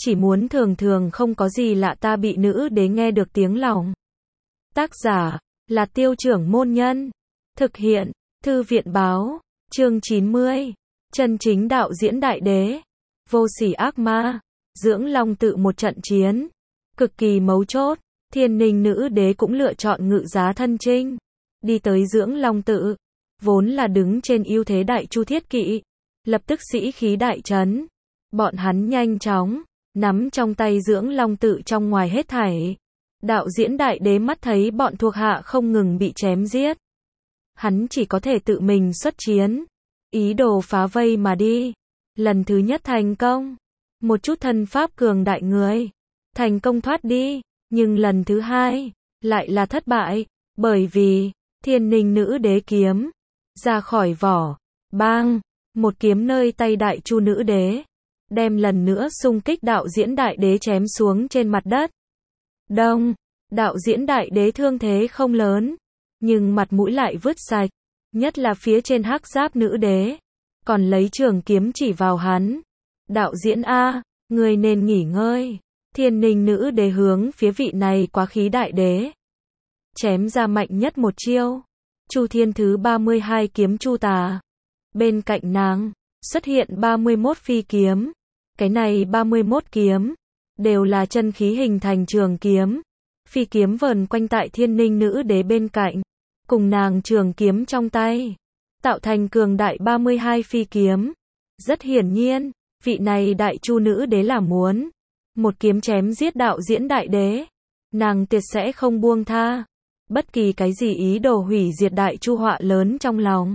chỉ muốn thường thường không có gì lạ ta bị nữ đế nghe được tiếng lòng. Tác giả là Tiêu Trưởng Môn Nhân. Thực hiện Thư viện Báo. Chương 90. Chân chính đạo diễn đại đế. Vô sỉ ác ma. Dưỡng Long Tự một trận chiến cực kỳ mấu chốt. Thiên Ninh nữ đế cũng lựa chọn ngự giá thân chinh, đi tới Dưỡng Long Tự, vốn là đứng trên ưu thế đại chu thiết kỵ, lập tức sĩ khí đại trấn. Bọn hắn nhanh chóng nắm trong tay Dưỡng Long Tự trong ngoài hết thảy. Đạo diễn đại đế mắt thấy bọn thuộc hạ không ngừng bị chém giết, hắn chỉ có thể tự mình xuất chiến, ý đồ phá vây mà đi. Lần thứ nhất thành công, một chút thân pháp cường đại người thành công thoát đi, nhưng lần thứ hai lại là thất bại, bởi vì Thiên Ninh nữ đế kiếm ra khỏi vỏ, bang, một kiếm nơi tay đại chu nữ đế, đem lần nữa xung kích đạo diễn đại đế chém xuống trên mặt đất. Đông, đạo diễn đại đế thương thế không lớn, nhưng mặt mũi lại vứt sạch, nhất là phía trên hắc giáp nữ đế, còn lấy trường kiếm chỉ vào hắn. Đạo diễn A, ngươi nên nghỉ ngơi. Thiên Ninh nữ đế hướng phía vị này quá khí đại đế chém ra mạnh nhất một chiêu, Chu Thiên thứ 32 kiếm Chu Tà. Bên cạnh nàng xuất hiện 31 phi kiếm. Cái này 31 kiếm đều là chân khí hình thành trường kiếm. Phi kiếm vờn quanh tại Thiên Ninh nữ đế bên cạnh, cùng nàng trường kiếm trong tay, tạo thành cường đại 32 phi kiếm. Rất hiển nhiên, vị này đại chu nữ đế là muốn một kiếm chém giết đạo diễn đại đế. Nàng tuyệt sẽ không buông tha bất kỳ cái gì ý đồ hủy diệt đại chu họa lớn trong lòng.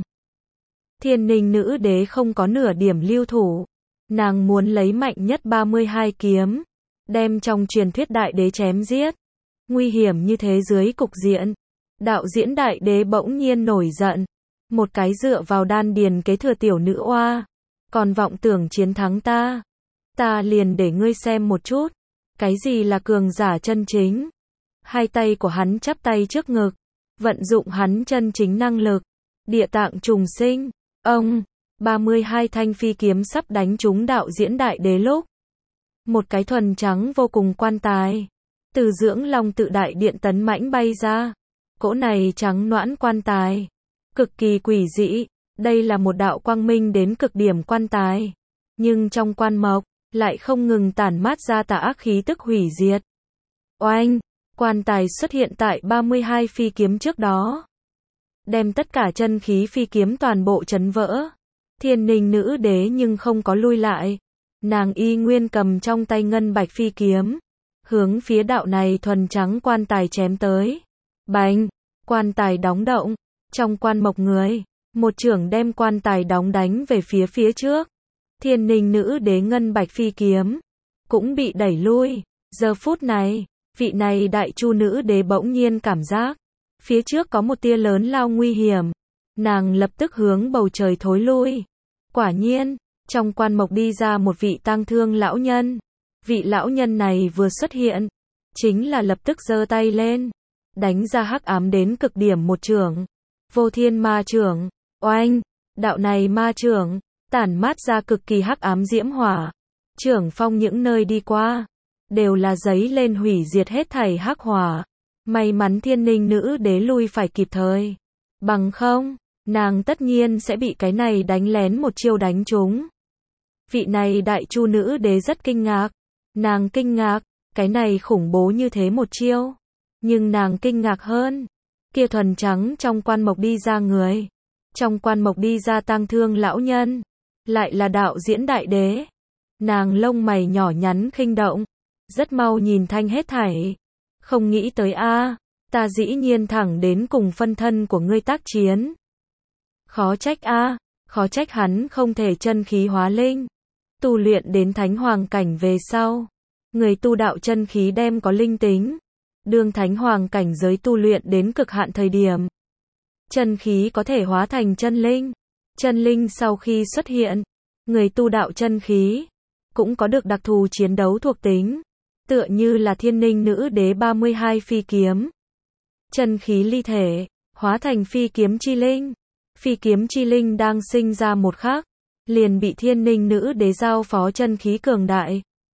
Thiên Ninh nữ đế không có nửa điểm lưu thủ, nàng muốn lấy mạnh nhất 32 kiếm, đem trong truyền thuyết đại đế chém giết. Nguy hiểm như thế dưới cục diện, đạo diễn đại đế bỗng nhiên nổi giận, một cái dựa vào đan điền kế thừa tiểu nữ oa, còn vọng tưởng chiến thắng ta. Ta liền để ngươi xem một chút, cái gì là cường giả chân chính. Hai tay của hắn chắp tay trước ngực, vận dụng hắn chân chính năng lực, địa tạng trùng sinh. Ông, 32 thanh phi kiếm sắp đánh trúng đạo diễn đại đế lúc, một cái thuần trắng vô cùng quan tài từ Dưỡng Long Tự đại điện tấn mãnh bay ra. Cỗ này trắng noãn quan tài cực kỳ quỷ dị, đây là một đạo quang minh đến cực điểm quan tài, nhưng trong quan mộc lại không ngừng tản mát ra tà ác khí tức hủy diệt. Oanh, quan tài xuất hiện tại 32 phi kiếm trước đó, đem tất cả chân khí phi kiếm toàn bộ chấn vỡ. Thiên Ninh nữ đế nhưng không có lui lại, nàng y nguyên cầm trong tay ngân bạch phi kiếm, hướng phía đạo này thuần trắng quan tài chém tới. Bành, quan tài đóng động, trong quan mộc người, một chưởng đem quan tài đóng đánh về phía trước. Thiên Ninh nữ đế ngân bạch phi kiếm cũng bị đẩy lui. Giờ phút này, vị này đại chu nữ đế bỗng nhiên cảm giác phía trước có một tia lớn lao nguy hiểm, nàng lập tức hướng bầu trời thối lui. Quả nhiên, trong quan mộc đi ra một vị tang thương lão nhân. Vị lão nhân này vừa xuất hiện, chính là lập tức giơ tay lên, đánh ra hắc ám đến cực điểm một chưởng, Vô Thiên ma chưởng. Oanh, đạo này ma chưởng tản mát ra cực kỳ hắc ám diễm hỏa, chưởng phong những nơi đi qua đều là giấy lên hủy diệt hết thảy hắc hỏa. May mắn Thiên Ninh nữ đế lui phải kịp thời, bằng không nàng tất nhiên sẽ bị cái này đánh lén một chiêu đánh trúng. Vị này đại chu nữ đế rất kinh ngạc, nàng kinh ngạc cái này khủng bố như thế một chiêu, nhưng nàng kinh ngạc hơn, kia thuần trắng trong quan mộc đi ra người, trong quan mộc đi ra tang thương lão nhân, lại là đạo diễn đại đế. Nàng lông mày nhỏ nhắn khinh động, rất mau nhìn thanh hết thảy. Không nghĩ tới a, ta dĩ nhiên thẳng đến cùng phân thân của ngươi tác chiến. Khó trách a, khó trách hắn không thể chân khí hóa linh. Tu luyện đến thánh hoàng cảnh về sau, người tu đạo chân khí đem có linh tính. Đương thánh hoàng cảnh giới tu luyện đến cực hạn thời điểm, chân khí có thể hóa thành chân linh. Chân linh sau khi xuất hiện, người tu đạo chân khí cũng có được đặc thù chiến đấu thuộc tính, tựa như là Thiên Ninh nữ đế 32 phi kiếm. Chân khí ly thể, hóa thành phi kiếm chi linh. Phi kiếm chi linh đang sinh ra một khắc, liền bị Thiên Ninh nữ đế giao phó chân khí cường đại.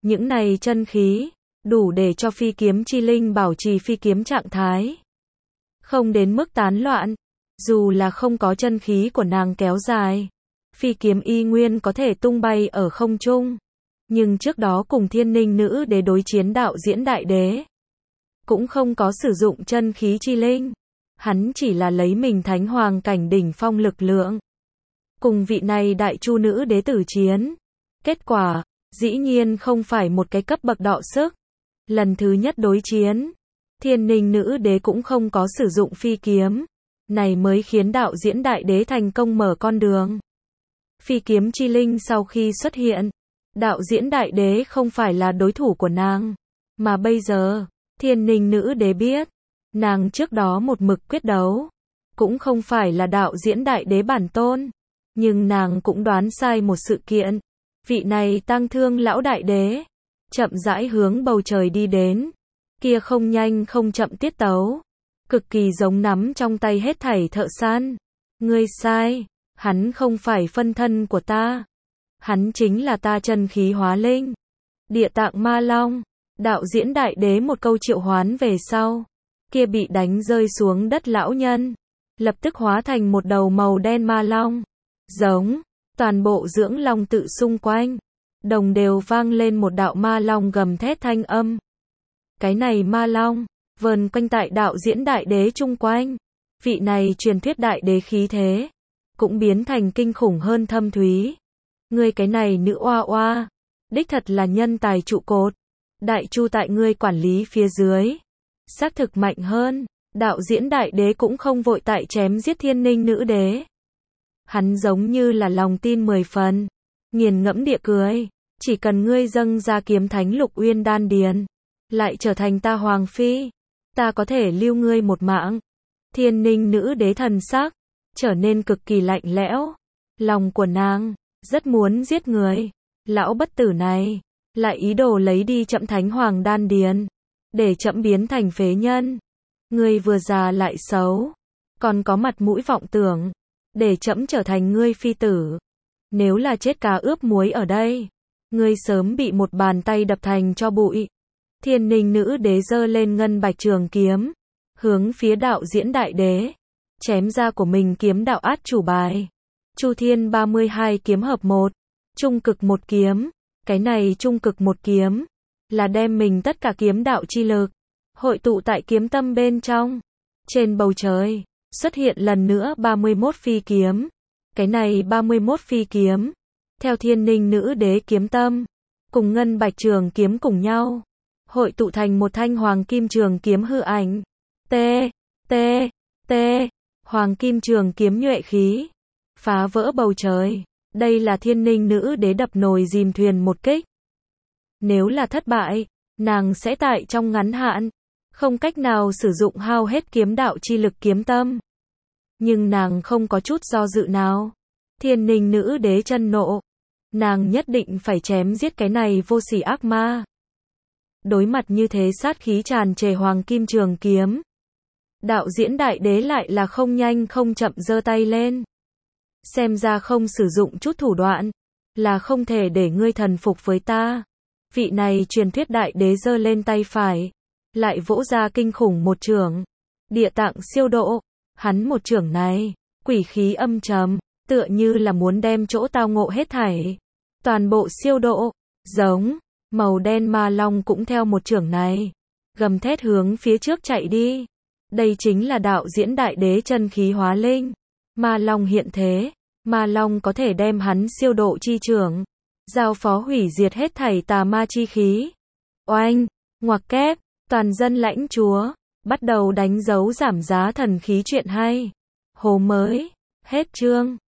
Những này chân khí, đủ để cho phi kiếm chi linh bảo trì phi kiếm trạng thái. Không đến mức tán loạn, dù là không có chân khí của nàng kéo dài, phi kiếm y nguyên có thể tung bay ở không trung. Nhưng trước đó cùng Thiên Ninh Nữ Đế đối chiến Đạo Diễn Đại Đế, cũng không có sử dụng chân khí chi linh. Hắn chỉ là lấy mình Thánh Hoàng cảnh đỉnh phong lực lượng, cùng vị này Đại Chu Nữ Đế tử chiến. Kết quả, dĩ nhiên không phải một cái cấp bậc đọ sức. Lần thứ nhất đối chiến, Thiên Ninh Nữ Đế cũng không có sử dụng phi kiếm. Này mới khiến Đạo Diễn Đại Đế thành công mở con đường. Phi kiếm chi linh sau khi xuất hiện, Đạo Diễn Đại Đế không phải là đối thủ của nàng. Mà bây giờ, Thiên Ninh Nữ Đế biết, nàng trước đó một mực quyết đấu, cũng không phải là Đạo Diễn Đại Đế bản tôn. Nhưng nàng cũng đoán sai một sự kiện. Vị này Tang Thương lão đại đế, chậm rãi hướng bầu trời đi đến. Kia không nhanh không chậm tiết tấu, cực kỳ giống nắm trong tay hết thảy thợ săn. Ngươi sai, hắn không phải phân thân của ta. Hắn chính là ta chân khí hóa linh. Địa Tạng Ma Long. Đạo Diễn Đại Đế một câu triệu hoán về sau, kia bị đánh rơi xuống đất lão nhân, lập tức hóa thành một đầu màu đen ma long. Giống, toàn bộ dưỡng long tự xung quanh, đồng đều vang lên một đạo ma long gầm thét thanh âm. Cái này ma long, vờn quanh tại Đạo Diễn Đại Đế chung quanh. Vị này truyền thuyết đại đế khí thế, cũng biến thành kinh khủng hơn thâm thúy. Ngươi cái này nữ oa oa, đích thật là nhân tài trụ cột. Đại Chu tại ngươi quản lý phía dưới, xác thực mạnh hơn. Đạo Diễn Đại Đế cũng không vội tại chém giết Thiên Ninh Nữ Đế. Hắn giống như là lòng tin 10 phần, nghiền ngẫm địa cười. Chỉ cần ngươi dâng ra kiếm thánh lục uyên đan điền, lại trở thành ta hoàng phi, ta có thể lưu ngươi một mạng. Thiên Ninh Nữ Đế thần sắc trở nên cực kỳ lạnh lẽo. Lòng của nàng rất muốn giết người. Lão bất tử này lại ý đồ lấy đi Trẫm Thánh Hoàng đan điền, để Trẫm biến thành phế nhân. Ngươi vừa già lại xấu, còn có mặt mũi vọng tưởng để Trẫm trở thành ngươi phi tử. Nếu là chết cá ướp muối ở đây, ngươi sớm bị một bàn tay đập thành cho bụi. Thiên Ninh Nữ Đế giơ lên ngân bạch trường kiếm, hướng phía Đạo Diễn Đại Đế chém ra của mình kiếm đạo át chủ bài. Chu Thiên 32 kiếm hợp một, trung cực một kiếm. Cái này trung cực một kiếm là đem mình tất cả kiếm đạo chi lực hội tụ tại kiếm tâm bên trong. Trên bầu trời xuất hiện lần nữa 31 phi kiếm. Cái này 31 phi kiếm, theo Thiên Ninh Nữ Đế kiếm tâm, cùng ngân bạch trường kiếm cùng nhau, hội tụ thành một thanh hoàng kim trường kiếm hư ảnh. T, T, T, hoàng kim trường kiếm nhuệ khí, phá vỡ bầu trời. Đây là Thiên Ninh Nữ Đế đập nồi dìm thuyền một kích. Nếu là thất bại, nàng sẽ tại trong ngắn hạn không cách nào sử dụng hao hết kiếm đạo chi lực kiếm tâm. Nhưng nàng không có chút do dự nào. Thiên Ninh Nữ Đế chân nộ, nàng nhất định phải chém giết cái này vô sỉ ác ma. Đối mặt như thế sát khí tràn trề hoàng kim trường kiếm, Đạo Diễn Đại Đế lại là không nhanh không chậm giơ tay lên. Xem ra không sử dụng chút thủ đoạn, là không thể để ngươi thần phục với ta. Vị này truyền thuyết đại đế giơ lên tay phải, lại vỗ ra kinh khủng một chưởng. Địa Tạng siêu độ, hắn một chưởng này, quỷ khí âm trầm, tựa như là muốn đem chỗ tao ngộ hết thảy toàn bộ siêu độ. Giống, màu đen ma long cũng theo một chưởng này, gầm thét hướng phía trước chạy đi. Đây chính là Đạo Diễn Đại Đế chân khí hóa linh. Ma long hiện thế, ma long có thể đem hắn siêu độ chi chưởng, giao phó hủy diệt hết thảy tà ma chi khí. Oanh, ngoặc kép, toàn dân lãnh chúa, bắt đầu đánh dấu giảm giá thần khí chuyện hay. Hồ mới, hết chương.